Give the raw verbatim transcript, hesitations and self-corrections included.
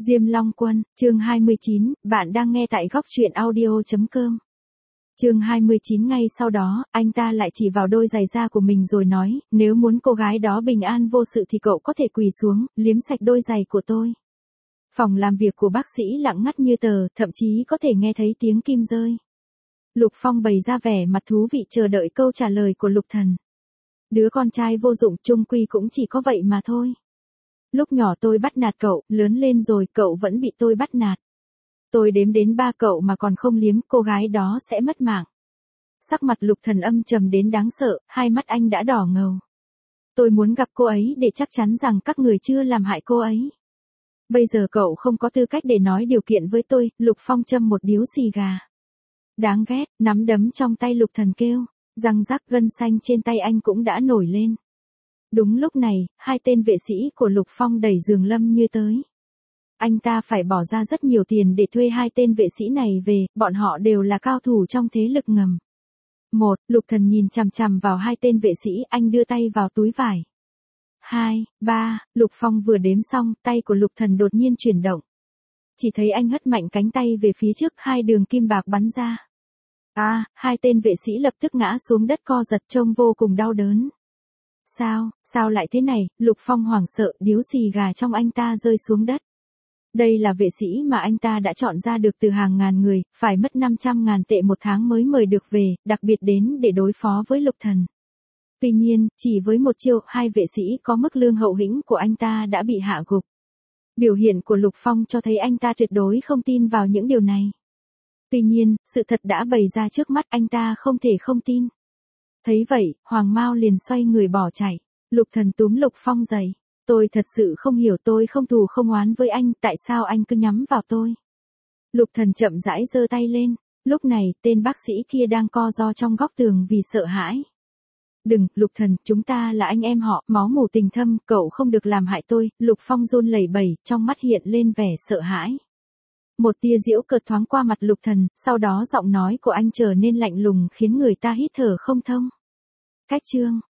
Diêm Long Quân, chương hai mươi chín, bạn đang nghe tại góc truyện audio chấm com. Chương hai mươi chín ngay sau đó, anh ta lại chỉ vào đôi giày da của mình rồi nói, nếu muốn cô gái đó bình an vô sự thì cậu có thể quỳ xuống, liếm sạch đôi giày của tôi. Phòng làm việc của bác sĩ lặng ngắt như tờ, thậm chí có thể nghe thấy tiếng kim rơi. Lục Phong bày ra vẻ mặt thú vị chờ đợi câu trả lời của Lục Thần. Đứa con trai vô dụng chung quy cũng chỉ có vậy mà thôi. Lúc nhỏ tôi bắt nạt cậu, lớn lên rồi cậu vẫn bị tôi bắt nạt. Tôi đếm đến ba cậu mà còn không liếm, cô gái đó sẽ mất mạng. Sắc mặt Lục Thần âm trầm đến đáng sợ, hai mắt anh đã đỏ ngầu. Tôi muốn gặp cô ấy để chắc chắn rằng các người chưa làm hại cô ấy. Bây giờ cậu không có tư cách để nói điều kiện với tôi. Lục Phong châm một điếu xì gà. Đáng ghét, nắm đấm trong tay Lục Thần kêu, răng rắc gân xanh trên tay anh cũng đã nổi lên. Đúng lúc này, hai tên vệ sĩ của Lục Phong đẩy giường Lâm Như tới. Anh ta phải bỏ ra rất nhiều tiền để thuê hai tên vệ sĩ này về, bọn họ đều là cao thủ trong thế lực ngầm. Một, Lục Thần nhìn chằm chằm vào hai tên vệ sĩ, anh đưa tay vào túi vải. Hai, ba, Lục Phong vừa đếm xong, tay của Lục Thần đột nhiên chuyển động. Chỉ thấy anh hất mạnh cánh tay về phía trước, hai đường kim bạc bắn ra. À, hai tên vệ sĩ lập tức ngã xuống đất co giật trông vô cùng đau đớn. Sao, sao lại thế này? Lục Phong hoảng sợ, điếu xì gà trong anh ta rơi xuống đất. Đây là vệ sĩ mà anh ta đã chọn ra được từ hàng ngàn người, phải mất năm trăm ngàn tệ một tháng mới mời được về, đặc biệt đến để đối phó với Lục Thần. Tuy nhiên, chỉ với một chiêu, hai vệ sĩ có mức lương hậu hĩnh của anh ta đã bị hạ gục. Biểu hiện của Lục Phong cho thấy anh ta tuyệt đối không tin vào những điều này. Tuy nhiên, sự thật đã bày ra trước mắt, anh ta không thể không tin. Thấy vậy, Hoàng Mao liền xoay người bỏ chạy. Lục Thần túm Lục Phong dậy. Tôi thật sự không hiểu, tôi không thù không oán với anh, tại sao anh cứ nhắm vào tôi? Lục Thần chậm rãi giơ tay lên. Lúc này, tên bác sĩ kia đang co ro trong góc tường vì sợ hãi. Đừng, Lục Thần, chúng ta là anh em họ, máu mủ tình thâm, cậu không được làm hại tôi. Lục Phong run lẩy bẩy, trong mắt hiện lên vẻ sợ hãi. Một tia giễu cợt thoáng qua mặt Lục Thần, sau đó giọng nói của anh trở nên lạnh lùng khiến người ta hít thở không thông. Cách chương,